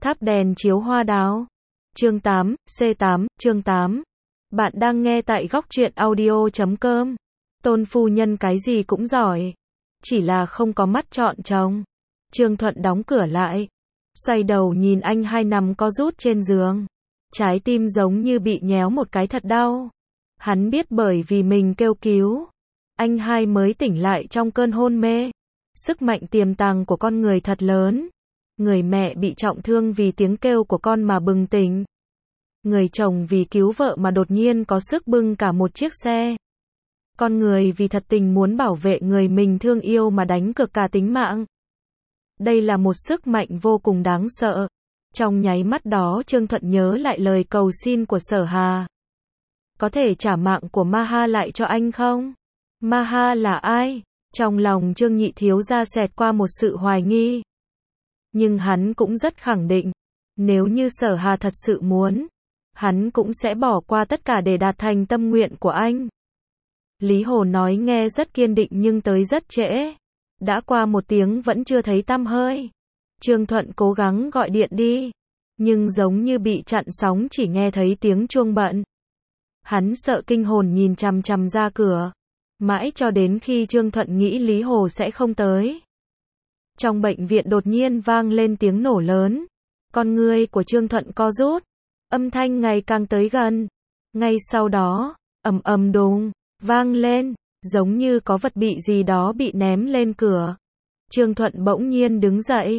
Tháp đèn chiếu hoa đào. Chương 8, C8, chương 8. Bạn đang nghe tại góc truyện audio.com. Tôn phu nhân cái gì cũng giỏi, chỉ là không có mắt chọn chồng. Trương Thuận đóng cửa lại, xoay đầu nhìn anh hai nằm co rút trên giường. Trái tim giống như bị nhéo một cái thật đau. Hắn biết bởi vì mình kêu cứu, anh hai mới tỉnh lại trong cơn hôn mê. Sức mạnh tiềm tàng của con người thật lớn. Người mẹ bị trọng thương vì tiếng kêu của con mà bừng tỉnh. Người chồng vì cứu vợ mà đột nhiên có sức bưng cả một chiếc xe. Con người vì thật tình muốn bảo vệ người mình thương yêu mà đánh cược cả tính mạng. Đây là một sức mạnh vô cùng đáng sợ. Trong nháy mắt đó Trương Thuận nhớ lại lời cầu xin của Sở Hà. Có thể trả mạng của Maha lại cho anh không? Maha là ai? Trong lòng Trương Nhị thiếu gia xẹt qua một sự hoài nghi. Nhưng hắn cũng rất khẳng định, nếu như Sở Hà thật sự muốn, hắn cũng sẽ bỏ qua tất cả để đạt thành tâm nguyện của anh. Lý Hồ nói nghe rất kiên định nhưng tới rất trễ. Đã qua 1 tiếng vẫn chưa thấy tăm hơi. Trương Thuận cố gắng gọi điện đi, nhưng giống như bị chặn sóng, chỉ nghe thấy tiếng chuông bận. Hắn sợ kinh hồn nhìn chằm chằm ra cửa, mãi cho đến khi Trương Thuận nghĩ Lý Hồ sẽ không tới. Trong bệnh viện đột nhiên vang lên tiếng nổ lớn. Con ngươi của Trương Thuận co rút, âm thanh ngày càng tới gần. Ngay sau đó, ầm ầm đùng, vang lên, giống như có vật bị gì đó bị ném lên cửa. Trương Thuận bỗng nhiên đứng dậy.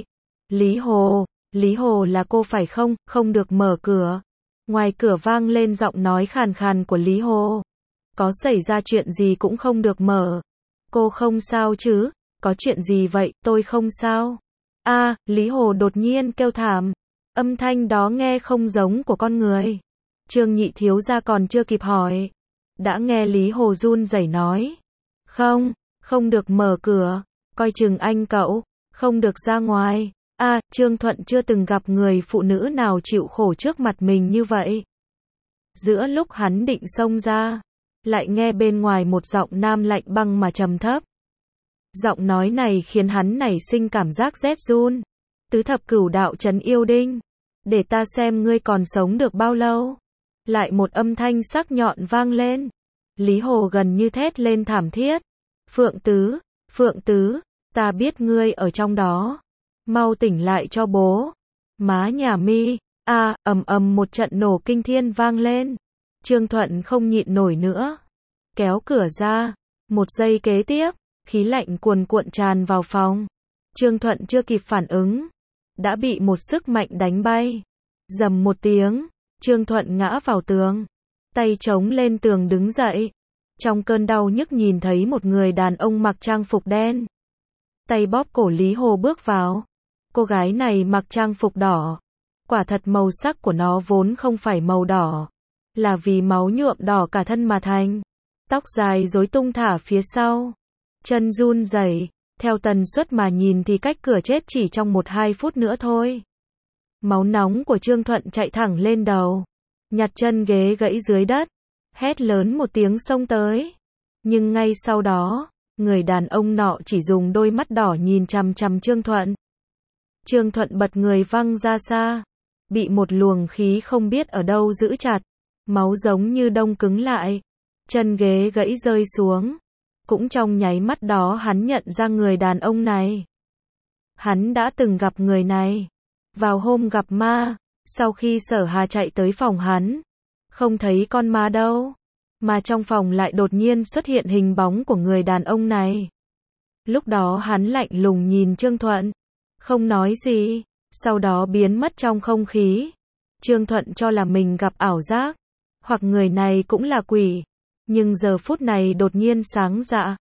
Lý Hồ là cô phải không? Không được mở cửa. Ngoài cửa vang lên giọng nói khàn khàn của Lý Hồ. Có xảy ra chuyện gì cũng không được mở. Cô không sao chứ? Có chuyện gì vậy? Tôi không sao. Lý Hồ đột nhiên kêu thảm. Âm thanh đó nghe không giống của con người. Trương Nhị thiếu gia còn chưa kịp hỏi, đã nghe Lý Hồ run rẩy nói. Không được mở cửa. Coi chừng anh cậu. Không được ra ngoài. Trương Thuận chưa từng gặp người phụ nữ nào chịu khổ trước mặt mình như vậy. Giữa lúc hắn định xông ra, lại nghe bên ngoài một giọng nam lạnh băng mà trầm thấp. Giọng nói này khiến hắn nảy sinh cảm giác rét run. Tứ thập cửu đạo trấn yêu đinh, để ta xem ngươi còn sống được bao lâu. Lại một âm thanh sắc nhọn vang lên. Lý Hồ gần như thét lên thảm thiết. Phượng Tứ, ta biết ngươi ở trong đó. Mau tỉnh lại cho bố. Má nhà mi. Ầm một trận nổ kinh thiên vang lên. Trương Thuận không nhịn nổi nữa, kéo cửa ra. 1 giây kế tiếp, khí lạnh cuồn cuộn tràn vào phòng. Trương Thuận chưa kịp phản ứng, đã bị một sức mạnh đánh bay. Rầm một tiếng, Trương Thuận ngã vào tường, tay chống lên tường đứng dậy. Trong cơn đau nhức nhìn thấy một người đàn ông mặc trang phục đen, tay bóp cổ Lý Hồ bước vào. Cô gái này mặc trang phục đỏ. Quả thật màu sắc của nó vốn không phải màu đỏ, là vì máu nhuộm đỏ cả thân mà thành. Tóc dài rối tung thả phía sau, chân run rẩy, theo tần suất mà nhìn thì cách cửa chết chỉ trong 1-2 phút nữa thôi. Máu nóng của Trương Thuận chạy thẳng lên đầu, nhặt chân ghế gãy dưới đất, hét lớn một tiếng xông tới. Nhưng ngay sau đó, người đàn ông nọ chỉ dùng đôi mắt đỏ nhìn chằm chằm Trương Thuận. Trương Thuận bật người văng ra xa, bị một luồng khí không biết ở đâu giữ chặt, máu giống như đông cứng lại, chân ghế gãy rơi xuống. Cũng trong nháy mắt đó hắn nhận ra người đàn ông này. Hắn đã từng gặp người này vào hôm gặp ma. Sau khi Sở Hà chạy tới phòng hắn, không thấy con ma đâu, mà trong phòng lại đột nhiên xuất hiện hình bóng của người đàn ông này. Lúc đó hắn lạnh lùng nhìn Trương Thuận, không nói gì, sau đó biến mất trong không khí. Trương Thuận cho là mình gặp ảo giác, hoặc người này cũng là quỷ. Nhưng giờ phút này đột nhiên sáng dạ.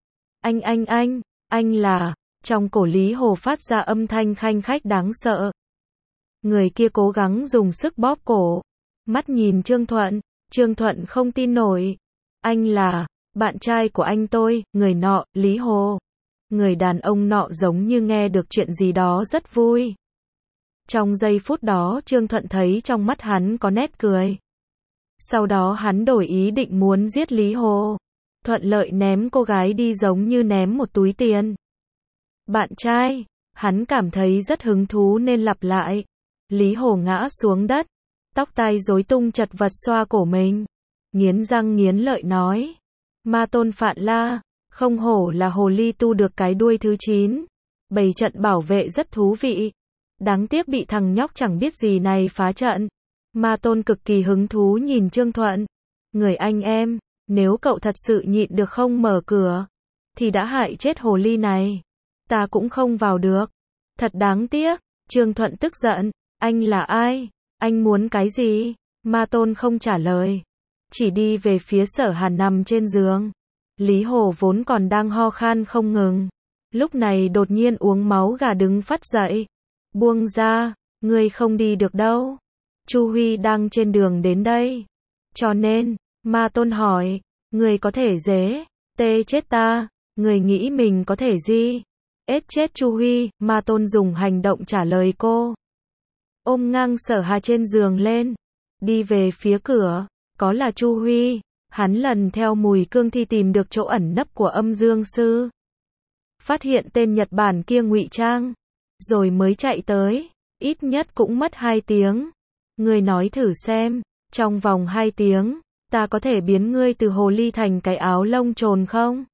Anh là. Trong cổ Lý Hồ phát ra âm thanh khanh khách đáng sợ. Người kia cố gắng dùng sức bóp cổ, mắt nhìn Trương Thuận. Trương Thuận không tin nổi. Anh là bạn trai của anh tôi, người nọ, Lý Hồ. Người đàn ông nọ giống như nghe được chuyện gì đó rất vui. Trong giây phút đó Trương Thuận thấy trong mắt hắn có nét cười. Sau đó hắn đổi ý định muốn giết Lý Hồ, thuận lợi ném cô gái đi giống như ném một túi tiền. Bạn trai, hắn cảm thấy rất hứng thú nên lặp lại. Lý Hồ ngã xuống đất, tóc tai rối tung chật vật xoa cổ mình, nghiến răng nghiến lợi nói. Ma Tôn Phạn La, không hổ là hồ ly tu được cái đuôi thứ 9. Bày trận bảo vệ rất thú vị. Đáng tiếc bị thằng nhóc chẳng biết gì này phá trận. Ma Tôn cực kỳ hứng thú nhìn Trương Thuận. Người anh em, nếu cậu thật sự nhịn được không mở cửa, thì đã hại chết hồ ly này. Ta cũng không vào được. Thật đáng tiếc. Trương Thuận tức giận. Anh là ai? Anh muốn cái gì? Ma Tôn không trả lời. Chỉ đi về phía Sở Hà nằm trên giường. Lý Hồ vốn còn đang ho khan không ngừng. Lúc này đột nhiên uống máu gà đứng phắt dậy. Buông ra, ngươi không đi được đâu. Chu Huy đang trên đường đến đây. Cho nên, Ma Tôn hỏi, ngươi có thể dễ, tê chết ta, ngươi nghĩ mình có thể gì? Ết chết Chu Huy, Ma Tôn dùng hành động trả lời cô. Ôm ngang Sở Hà trên giường lên, đi về phía cửa, có là Chu Huy, hắn lần theo mùi cương thi tìm được chỗ ẩn nấp của Âm Dương Sư. Phát hiện tên Nhật Bản kia ngụy trang, rồi mới chạy tới, ít nhất cũng mất 2 tiếng. Ngươi nói thử xem, trong vòng 2 tiếng, ta có thể biến ngươi từ hồ ly thành cái áo lông trồn không?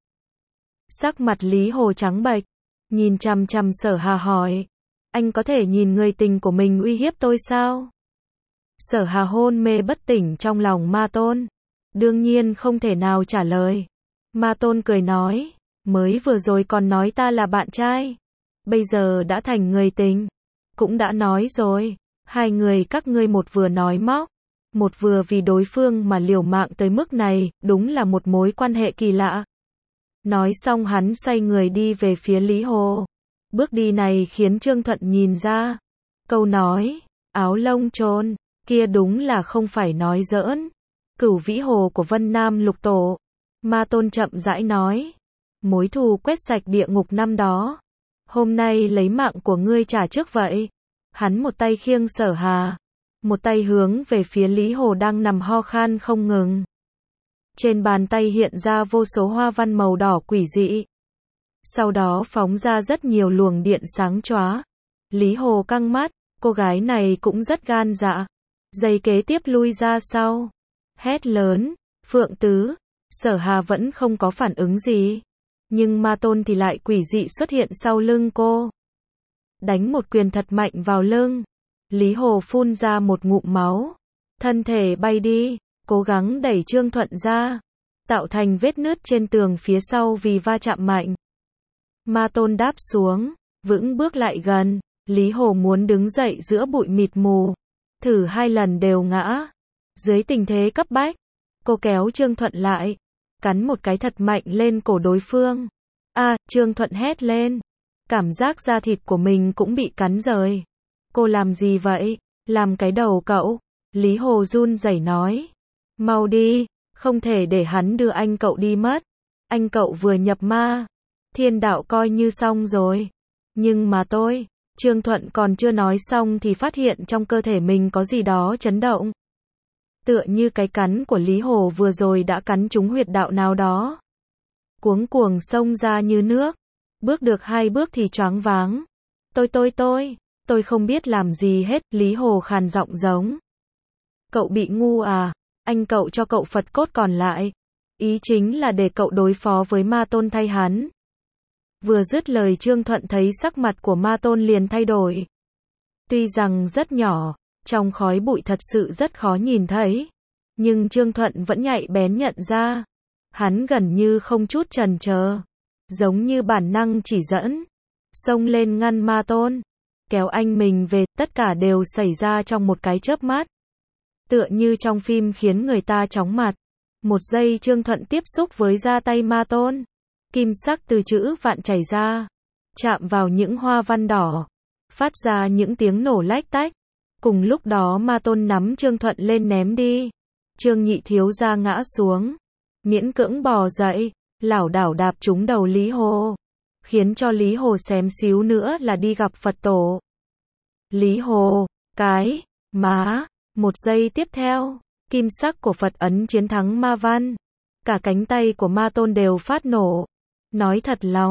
Sắc mặt Lý Hồ trắng bệch, nhìn chằm chằm Sở Hà hỏi, anh có thể nhìn người tình của mình uy hiếp tôi sao? Sở Hà hôn mê bất tỉnh trong lòng Ma Tôn, đương nhiên không thể nào trả lời. Ma Tôn cười nói, mới vừa rồi còn nói ta là bạn trai, bây giờ đã thành người tình. Cũng đã nói rồi, hai người các ngươi một vừa nói móc, một vừa vì đối phương mà liều mạng tới mức này, đúng là một mối quan hệ kỳ lạ. Nói xong hắn xoay người đi về phía Lý Hồ. Bước đi này khiến Trương Thuận nhìn ra. Câu nói, áo lông trồn, kia đúng là không phải nói giỡn. Cửu Vĩ Hồ của Vân Nam Lục Tổ. Ma Tôn chậm rãi nói, mối thù quét sạch địa ngục năm đó, hôm nay lấy mạng của ngươi trả trước vậy. Hắn một tay khiêng Sở Hà, một tay hướng về phía Lý Hồ đang nằm ho khan không ngừng. Trên bàn tay hiện ra vô số hoa văn màu đỏ quỷ dị. Sau đó phóng ra rất nhiều luồng điện sáng chóa. Lý Hồ căng mắt, cô gái này cũng rất gan dạ. Giây kế tiếp lui ra sau, hét lớn, Phượng Tứ. Sở Hà vẫn không có phản ứng gì, nhưng Ma Tôn thì lại quỷ dị xuất hiện sau lưng cô. Đánh một quyền thật mạnh vào lưng. Lý Hồ phun ra một ngụm máu, thân thể bay đi, cố gắng đẩy Trương Thuận ra, tạo thành vết nứt trên tường phía sau vì va chạm mạnh. Ma Tôn đáp xuống, vững bước lại gần. Lý Hồ muốn đứng dậy giữa bụi mịt mù, thử 2 lần đều ngã. Dưới tình thế cấp bách, cô kéo Trương Thuận lại, cắn một cái thật mạnh lên cổ đối phương. Trương Thuận hét lên, cảm giác da thịt của mình cũng bị cắn rời. Cô làm gì vậy? Làm cái đầu cậu. Lý Hồ run rẩy nói, mau đi, không thể để hắn đưa anh cậu đi mất. Anh cậu vừa nhập ma, thiên đạo coi như xong rồi. Nhưng mà Trương Thuận còn chưa nói xong thì phát hiện trong cơ thể mình có gì đó chấn động. Tựa như cái cắn của Lý Hồ vừa rồi đã cắn trúng huyệt đạo nào đó. Cuống cuồng xông ra như nước. Bước được 2 bước thì choáng váng. Tôi không biết làm gì hết. Lý Hồ khàn giọng giống. Cậu bị ngu à? Anh cậu cho cậu Phật cốt còn lại. Ý chính là để cậu đối phó với Ma Tôn thay hắn. Vừa dứt lời Trương Thuận thấy sắc mặt của Ma Tôn liền thay đổi. Tuy rằng rất nhỏ, trong khói bụi thật sự rất khó nhìn thấy, nhưng Trương Thuận vẫn nhạy bén nhận ra. Hắn gần như không chút chần chờ, giống như bản năng chỉ dẫn, xông lên ngăn Ma Tôn, kéo anh mình về. Tất cả đều xảy ra trong một cái chớp mắt, tựa như trong phim khiến người ta chóng mặt. Một giây Trương Thuận tiếp xúc với da tay Ma Tôn, kim sắc từ chữ vạn chảy ra, chạm vào những hoa văn đỏ, phát ra những tiếng nổ lách tách. Cùng lúc đó Ma Tôn nắm Trương Thuận lên ném đi. Trương nhị thiếu gia ngã xuống, miễn cưỡng bò dậy, lảo đảo đạp trúng đầu Lý Hồ, khiến cho Lý Hồ xém xíu nữa là đi gặp Phật tổ. Lý Hồ, cái má. Một giây tiếp theo, kim sắc của Phật ấn chiến thắng ma văn. Cả cánh tay của Ma Tôn đều phát nổ. Nói thật lòng,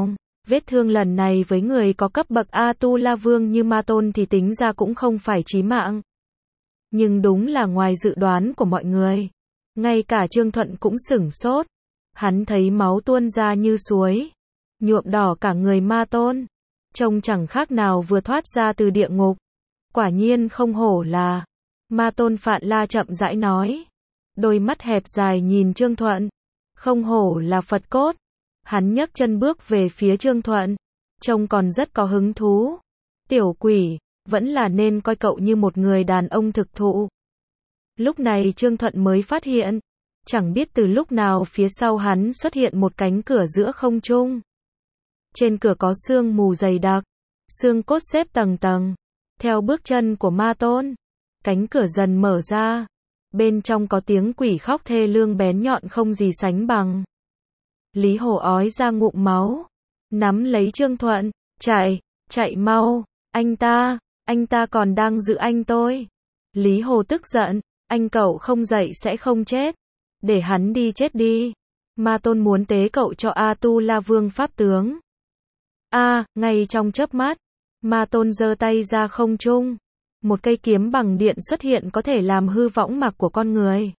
Vết thương lần này với người có cấp bậc A-tu-la vương như Ma Tôn thì tính ra cũng không phải chí mạng. Nhưng đúng là ngoài dự đoán của mọi người. Ngay cả Trương Thuận cũng sửng sốt. Hắn thấy máu tuôn ra như suối, nhuộm đỏ cả người Ma Tôn. Trông chẳng khác nào vừa thoát ra từ địa ngục. Quả nhiên không hổ là. Ma Tôn Phạn La chậm rãi nói. Đôi mắt hẹp dài nhìn Trương Thuận. Không hổ là Phật cốt. Hắn nhấc chân bước về phía Trương Thuận. Trông còn rất có hứng thú. Tiểu quỷ, vẫn là nên coi cậu như một người đàn ông thực thụ. Lúc này Trương Thuận mới phát hiện. Chẳng biết từ lúc nào phía sau hắn xuất hiện một cánh cửa giữa không trung. Trên cửa có sương mù dày đặc. Xương cốt xếp tầng tầng. Theo bước chân của Ma Tôn. Cánh cửa dần mở ra. Bên trong có tiếng quỷ khóc thê lương bén nhọn không gì sánh bằng. Lý Hồ ói ra ngụm máu. Nắm lấy Trương Thuận. Chạy mau. Anh ta còn đang giữ anh tôi. Lý Hồ tức giận. Anh cậu không dậy sẽ không chết. Để hắn đi chết đi. Ma Tôn muốn tế cậu cho A-tu-la vương pháp tướng. Ngay trong chớp mắt. Ma Tôn giơ tay ra không trung. Một cây kiếm bằng điện xuất hiện có thể làm hư võng mạc của con người.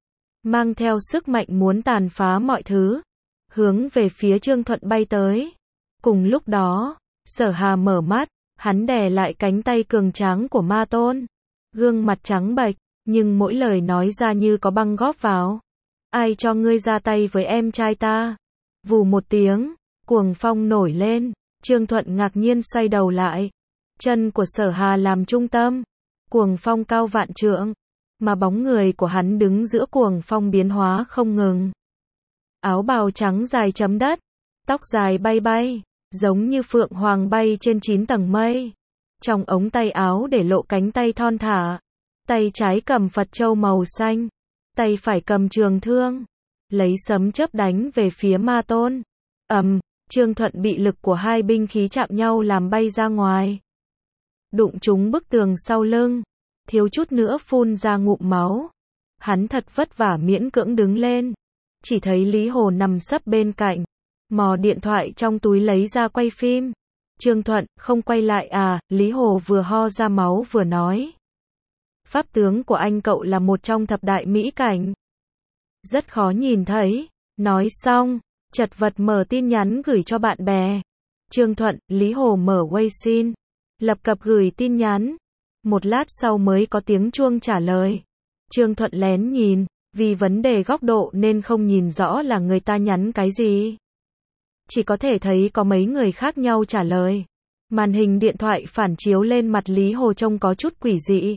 Mang theo sức mạnh muốn tàn phá mọi thứ. Hướng về phía Trương Thuận bay tới. Cùng lúc đó, Sở Hà mở mắt. Hắn đè lại cánh tay cường tráng của Ma Tôn. Gương mặt trắng bệch, nhưng mỗi lời nói ra như có băng góp vào. Ai cho ngươi ra tay với em trai ta? Vù một tiếng, cuồng phong nổi lên. Trương Thuận ngạc nhiên xoay đầu lại. Chân của Sở Hà làm trung tâm. Cuồng phong cao vạn trượng. Mà bóng người của hắn đứng giữa cuồng phong biến hóa không ngừng. Áo bào trắng dài chấm đất. Tóc dài bay bay. Giống như phượng hoàng bay trên 9 tầng mây. Trong ống tay áo để lộ cánh tay thon thả. Tay trái cầm Phật châu màu xanh. Tay phải cầm trường thương. Lấy sấm chớp đánh về phía Ma Tôn. Trương Thuận bị lực của hai binh khí chạm nhau làm bay ra ngoài. Đụng trúng bức tường sau lưng. Thiếu chút nữa phun ra ngụm máu. Hắn thật vất vả miễn cưỡng đứng lên. Chỉ thấy Lý Hồ nằm sấp bên cạnh. Mò điện thoại trong túi lấy ra quay phim. Trương Thuận, không quay lại à? Lý Hồ vừa ho ra máu vừa nói. Pháp tướng của anh cậu là một trong thập đại mỹ cảnh. Rất khó nhìn thấy. Nói xong, chật vật mở tin nhắn gửi cho bạn bè. Trương Thuận, Lý Hồ mở Weixin. Lập cập gửi tin nhắn. Một lát sau mới có tiếng chuông trả lời. Trương Thuận lén nhìn. Vì vấn đề góc độ nên không nhìn rõ là người ta nhắn cái gì. Chỉ có thể thấy có mấy người khác nhau trả lời. Màn hình điện thoại phản chiếu lên mặt Lý Hồ trông có chút quỷ dị.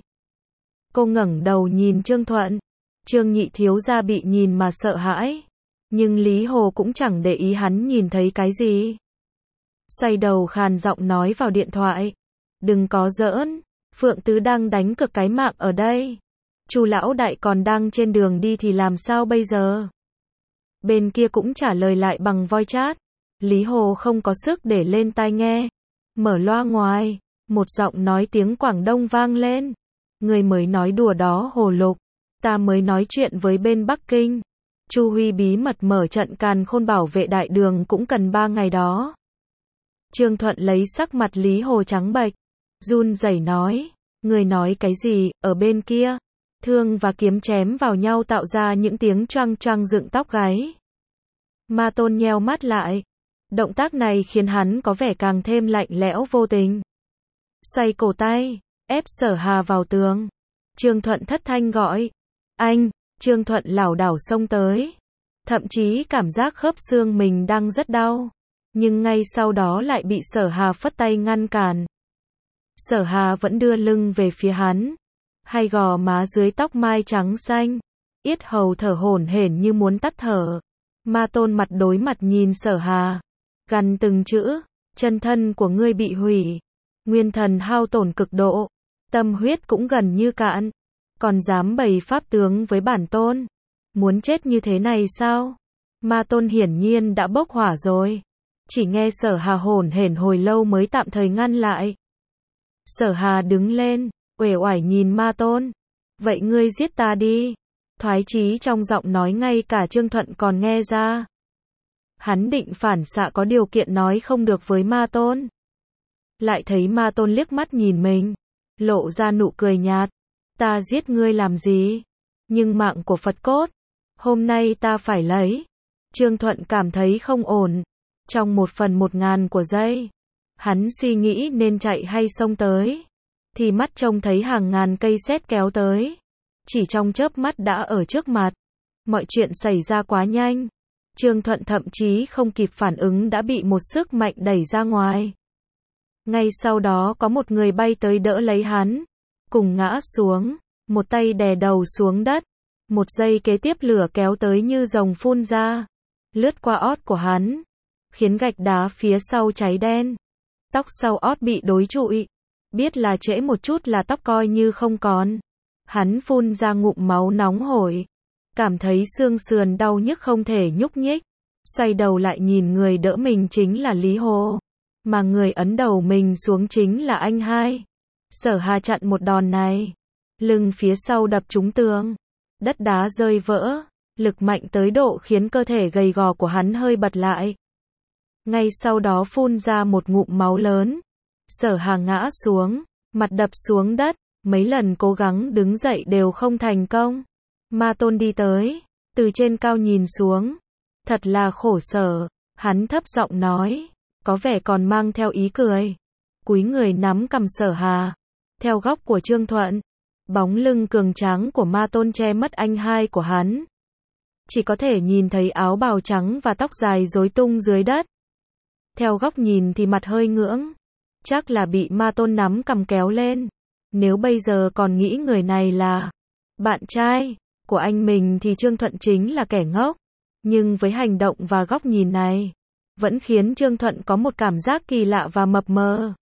Cô ngẩng đầu nhìn Trương Thuận. Trương nhị thiếu gia bị nhìn mà sợ hãi. Nhưng Lý Hồ cũng chẳng để ý hắn nhìn thấy cái gì. Xoay đầu khàn giọng nói vào điện thoại. Đừng có giỡn. Phượng Tứ đang đánh cược cái mạng ở đây. Chu lão đại còn đang trên đường đi thì làm sao bây giờ? Bên kia cũng trả lời lại bằng voice chat. Lý Hồ không có sức để lên tai nghe. Mở loa ngoài. Một giọng nói tiếng Quảng Đông vang lên. Người mới nói đùa đó Hồ Lục. Ta mới nói chuyện với bên Bắc Kinh. Chu Huy bí mật mở trận càn khôn bảo vệ đại đường cũng cần 3 ngày đó. Trương Thuận lấy sắc mặt Lý Hồ trắng bệch. Run rẩy nói. Người nói cái gì? Ở bên kia. Thương và kiếm chém vào nhau tạo ra những tiếng choang choang dựng tóc gáy. Ma Tôn nheo mắt lại. Động tác này khiến hắn có vẻ càng thêm lạnh lẽo vô tình. Xoay cổ tay, ép Sở Hà vào tường. Trương Thuận thất thanh gọi. Anh! Trương Thuận lảo đảo xông tới. Thậm chí cảm giác khớp xương mình đang rất đau. Nhưng ngay sau đó lại bị Sở Hà phất tay ngăn cản. Sở Hà vẫn đưa lưng về phía hắn. Hai gò má dưới tóc mai trắng xanh. Yết hầu thở hổn hển như muốn tắt thở. Ma Tôn mặt đối mặt nhìn Sở Hà. Gằn từng chữ. Chân thân của ngươi bị hủy. Nguyên thần hao tổn cực độ. Tâm huyết cũng gần như cạn. Còn dám bày pháp tướng với bản tôn. Muốn chết như thế này sao? Ma Tôn hiển nhiên đã bốc hỏa rồi. Chỉ nghe Sở Hà hổn hển hồi lâu mới tạm thời ngăn lại. Sở Hà đứng lên, uể oải nhìn Ma Tôn. Vậy ngươi giết ta đi. Thoái chí trong giọng nói ngay cả Trương Thuận còn nghe ra. Hắn định phản xạ có điều kiện nói không được với Ma Tôn. Lại thấy Ma Tôn liếc mắt nhìn mình, lộ ra nụ cười nhạt. Ta giết ngươi làm gì? Nhưng mạng của Phật cốt, hôm nay ta phải lấy. Trương Thuận cảm thấy không ổn. Trong 1/1000 của giây, hắn suy nghĩ nên chạy hay xông tới. Thì mắt trông thấy hàng ngàn cây sét kéo tới. Chỉ trong chớp mắt đã ở trước mặt. Mọi chuyện xảy ra quá nhanh. Trương Thuận thậm chí không kịp phản ứng đã bị một sức mạnh đẩy ra ngoài. Ngay sau đó có một người bay tới đỡ lấy hắn. Cùng ngã xuống. Một tay đè đầu xuống đất. Một giây kế tiếp lửa kéo tới như rồng phun ra. Lướt qua ót của hắn. Khiến gạch đá phía sau cháy đen. Tóc sau ót bị đốn trụi. Biết là trễ một chút là tóc coi như không còn. Hắn phun ra ngụm máu nóng hổi. Cảm thấy xương sườn đau nhức không thể nhúc nhích. Xoay đầu lại nhìn người đỡ mình chính là Lý Hồ. Mà người ấn đầu mình xuống chính là anh hai. Sở Hà chặn một đòn này. Lưng phía sau đập trúng tường. Đất đá rơi vỡ. Lực mạnh tới độ khiến cơ thể gầy gò của hắn hơi bật lại. Ngay sau đó phun ra một ngụm máu lớn. Sở Hà ngã xuống. Mặt đập xuống đất. Mấy lần cố gắng đứng dậy đều không thành công. Ma Tôn đi tới. Từ trên cao nhìn xuống. Thật là khổ sở. Hắn thấp giọng nói. Có vẻ còn mang theo ý cười. Cúi người nắm cằm Sở Hà. Theo góc của Trương Thuận. Bóng lưng cường tráng của Ma Tôn che mất anh hai của hắn. Chỉ có thể nhìn thấy áo bào trắng và tóc dài rối tung dưới đất. Theo góc nhìn thì mặt hơi ngưỡng. Chắc là bị Ma Tôn nắm cằm kéo lên. Nếu bây giờ còn nghĩ người này là bạn trai của anh mình thì Trương Thuận chính là kẻ ngốc. Nhưng với hành động và góc nhìn này, vẫn khiến Trương Thuận có một cảm giác kỳ lạ và mập mờ.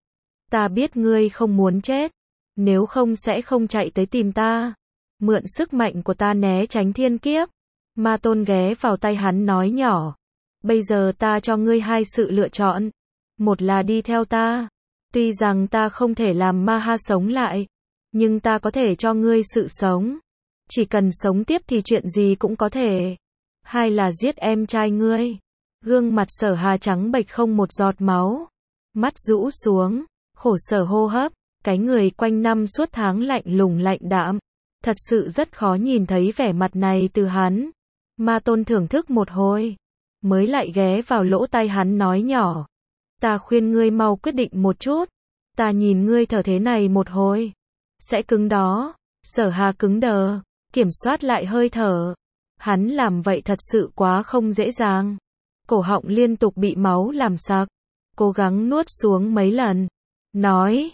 Ta biết ngươi không muốn chết. Nếu không sẽ không chạy tới tìm ta. Mượn sức mạnh của ta né tránh thiên kiếp. Ma Tôn ghé vào tay hắn nói nhỏ. Bây giờ ta cho ngươi hai sự lựa chọn. Một là đi theo ta. Tuy rằng ta không thể làm Ma Ha sống lại. Nhưng ta có thể cho ngươi sự sống. Chỉ cần sống tiếp thì chuyện gì cũng có thể. Hai là giết em trai ngươi. Gương mặt Sở Hà trắng bệch không một giọt máu. Mắt rũ xuống. Khổ sở hô hấp. Cái người quanh năm suốt tháng lạnh lùng lạnh đạm. Thật sự rất khó nhìn thấy vẻ mặt này từ hắn. Ma Tôn thưởng thức một hồi. Mới lại ghé vào lỗ tai hắn nói nhỏ. Ta khuyên ngươi mau quyết định một chút. Ta nhìn ngươi thở thế này một hồi. Sẽ cứng đó. Sở Hà cứng đờ. Kiểm soát lại hơi thở. Hắn làm vậy thật sự quá không dễ dàng. Cổ họng liên tục bị máu làm sặc. Cố gắng nuốt xuống mấy lần. Nói.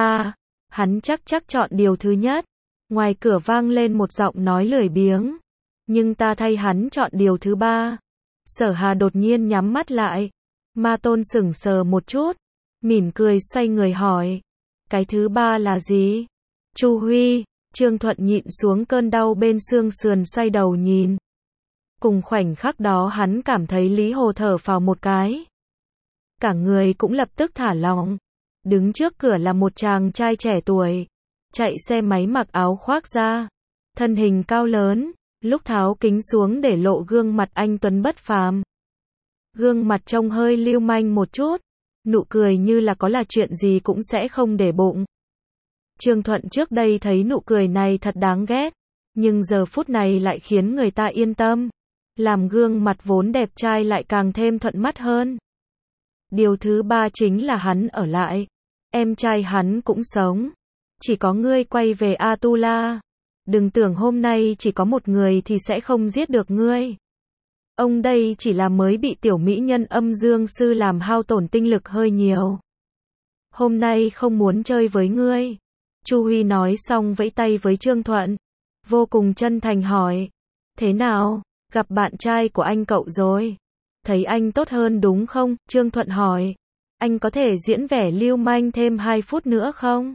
Hắn chắc chọn điều thứ nhất. Ngoài cửa vang lên một giọng nói lười biếng. Nhưng ta thay hắn chọn điều thứ ba. Sở Hà đột nhiên nhắm mắt lại. Ma Tôn sững sờ một chút. Mỉm cười xoay người hỏi. Cái thứ ba là gì? Chu Huy. Trương Thuận nhịn xuống cơn đau bên xương sườn xoay đầu nhìn. Cùng khoảnh khắc đó hắn cảm thấy Lý Hồ thở phào một cái. Cả người cũng lập tức thả lỏng. Đứng trước cửa là một chàng trai trẻ tuổi. Chạy xe máy mặc áo khoác da. Thân hình cao lớn. Lúc tháo kính xuống để lộ gương mặt anh tuấn bất phàm. Gương mặt trông hơi lưu manh một chút. Nụ cười như là có là chuyện gì cũng sẽ không để bụng. Trương Thuận trước đây thấy nụ cười này thật đáng ghét. Nhưng giờ phút này lại khiến người ta yên tâm. Làm gương mặt vốn đẹp trai lại càng thêm thuận mắt hơn. Điều thứ ba chính là hắn ở lại. Em trai hắn cũng sống. Chỉ có ngươi quay về Atula. Đừng tưởng hôm nay chỉ có một người thì sẽ không giết được ngươi. Ông đây chỉ là mới bị tiểu mỹ nhân âm dương sư làm hao tổn tinh lực hơi nhiều. Hôm nay không muốn chơi với ngươi. Chu Huy nói xong vẫy tay với Trương Thuận. Vô cùng chân thành hỏi. Thế nào? Gặp bạn trai của anh cậu rồi. Thấy anh tốt hơn đúng không? Trương Thuận hỏi. Anh có thể diễn vẻ lưu manh thêm 2 phút nữa không?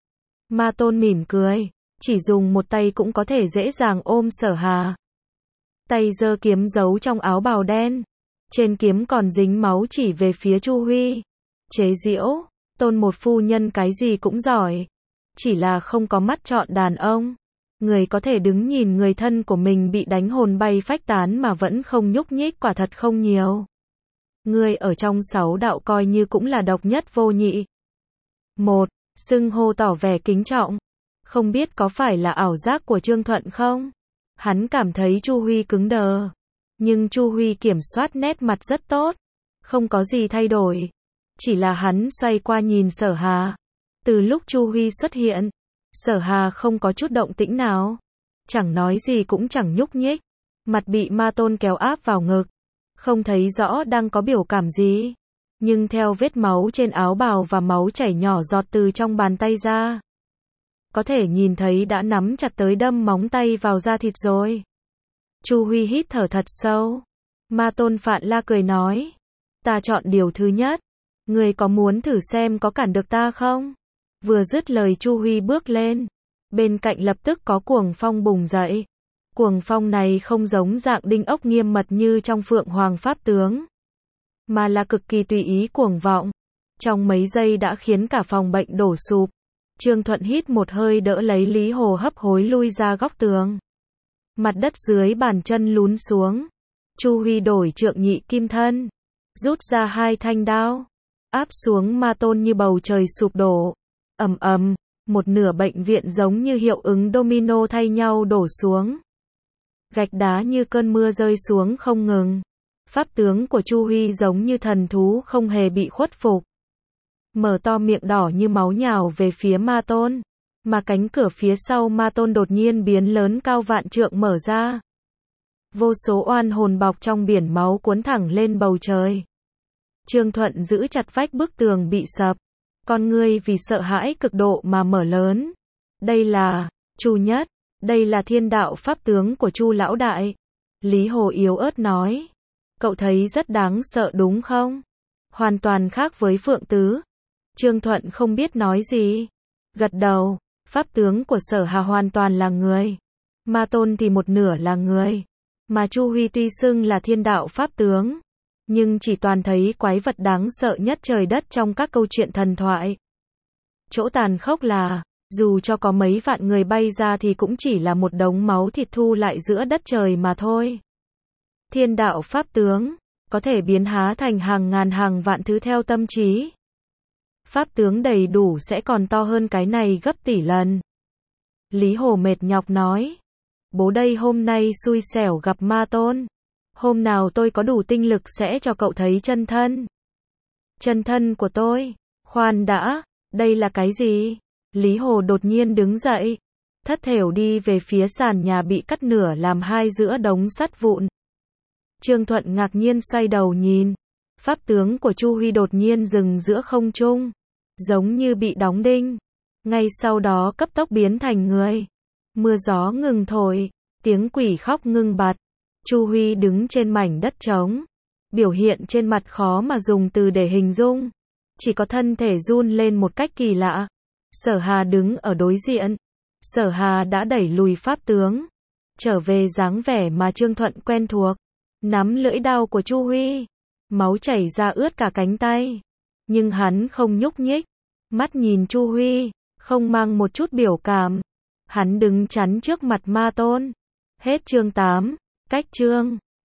Ma Tôn mỉm cười. Chỉ dùng một tay cũng có thể dễ dàng ôm Sở Hà. Tay giơ kiếm giấu trong áo bào đen. Trên kiếm còn dính máu chỉ về phía Chu Huy. Chế giễu. Tôn một phu nhân cái gì cũng giỏi. Chỉ là không có mắt chọn đàn ông. Người có thể đứng nhìn người thân của mình bị đánh hồn bay phách tán mà vẫn không nhúc nhích quả thật không nhiều. Người ở trong 6 đạo coi như cũng là độc nhất vô nhị. Một, xưng hô tỏ vẻ kính trọng. Không biết có phải là ảo giác của Trương Thuận không? Hắn cảm thấy Chu Huy cứng đờ. Nhưng Chu Huy kiểm soát nét mặt rất tốt. Không có gì thay đổi. Chỉ là hắn xoay qua nhìn Sở Hà. Từ lúc Chu Huy xuất hiện, Sở Hà không có chút động tĩnh nào. Chẳng nói gì cũng chẳng nhúc nhích. Mặt bị Ma Tôn kéo áp vào ngực. Không thấy rõ đang có biểu cảm gì. Nhưng theo vết máu trên áo bào và máu chảy nhỏ giọt từ trong bàn tay ra, có thể nhìn thấy đã nắm chặt tới đâm móng tay vào da thịt rồi. Chu Huy hít thở thật sâu. Ma Tôn Phạn La cười nói. Ta chọn điều thứ nhất. Người có muốn thử xem có cản được ta không? Vừa dứt lời Chu Huy bước lên. Bên cạnh lập tức có cuồng phong bùng dậy. Cuồng phong này không giống dạng đinh ốc nghiêm mật như trong Phượng Hoàng Pháp Tướng, mà là cực kỳ tùy ý cuồng vọng. Trong mấy giây đã khiến cả phòng bệnh đổ sụp. Trương Thuận hít một hơi đỡ lấy Lý Hồ hấp hối lui ra góc tường. Mặt đất dưới bàn chân lún xuống. Chu Huy đổi trượng nhị kim thân. Rút ra 2 thanh đao. Áp xuống Ma Tôn như bầu trời sụp đổ. Ầm ầm, một nửa bệnh viện giống như hiệu ứng domino thay nhau đổ xuống. Gạch đá như cơn mưa rơi xuống không ngừng. Pháp tướng của Chu Huy giống như thần thú không hề bị khuất phục. Mở to miệng đỏ như máu nhào về phía Ma Tôn. Mà cánh cửa phía sau Ma Tôn đột nhiên biến lớn cao vạn trượng mở ra. Vô số oan hồn bọc trong biển máu cuốn thẳng lên bầu trời. Trương Thuận giữ chặt vách bức tường bị sập. Con ngươi vì sợ hãi cực độ mà mở lớn. Đây là Chu Nhất. Đây là thiên đạo pháp tướng của Chu lão đại. Lý Hồ yếu ớt nói. Cậu thấy rất đáng sợ đúng không? Hoàn toàn khác với Phượng Tứ. Trương Thuận không biết nói gì. Gật đầu. Pháp tướng của Sở Hà hoàn toàn là người. Ma Tôn thì một nửa là người. Mà Chu Huy tuy xưng là thiên đạo pháp tướng, nhưng chỉ toàn thấy quái vật đáng sợ nhất trời đất trong các câu chuyện thần thoại. Chỗ tàn khốc là, dù cho có mấy vạn người bay ra thì cũng chỉ là một đống máu thịt thu lại giữa đất trời mà thôi. Thiên đạo pháp tướng, có thể biến hóa thành hàng ngàn hàng vạn thứ theo tâm trí. Pháp tướng đầy đủ sẽ còn to hơn cái này gấp tỷ lần. Lý Hồ mệt nhọc nói. Bố đây hôm nay xui xẻo gặp Ma Tôn. Hôm nào tôi có đủ tinh lực sẽ cho cậu thấy chân thân. Chân thân của tôi? Khoan đã, đây là cái gì? Lý Hồ đột nhiên đứng dậy. Thất thểu đi về phía sàn nhà bị cắt nửa làm hai giữa đống sắt vụn. Trương Thuận ngạc nhiên xoay đầu nhìn. Pháp tướng của Chu Huy đột nhiên dừng giữa không trung. Giống như bị đóng đinh. Ngay sau đó cấp tốc biến thành người. Mưa gió ngừng thổi. Tiếng quỷ khóc ngưng bặt. Chu Huy đứng trên mảnh đất trống. Biểu hiện trên mặt khó mà dùng từ để hình dung. Chỉ có thân thể run lên một cách kỳ lạ. Sở Hà đứng ở đối diện. Sở Hà đã đẩy lùi pháp tướng. Trở về dáng vẻ mà Trương Thuận quen thuộc. Nắm lưỡi đao của Chu Huy. Máu chảy ra ướt cả cánh tay. Nhưng hắn không nhúc nhích. Mắt nhìn Chu Huy. Không mang một chút biểu cảm. Hắn đứng chắn trước mặt Ma Tôn. Hết chương 8. Cách chương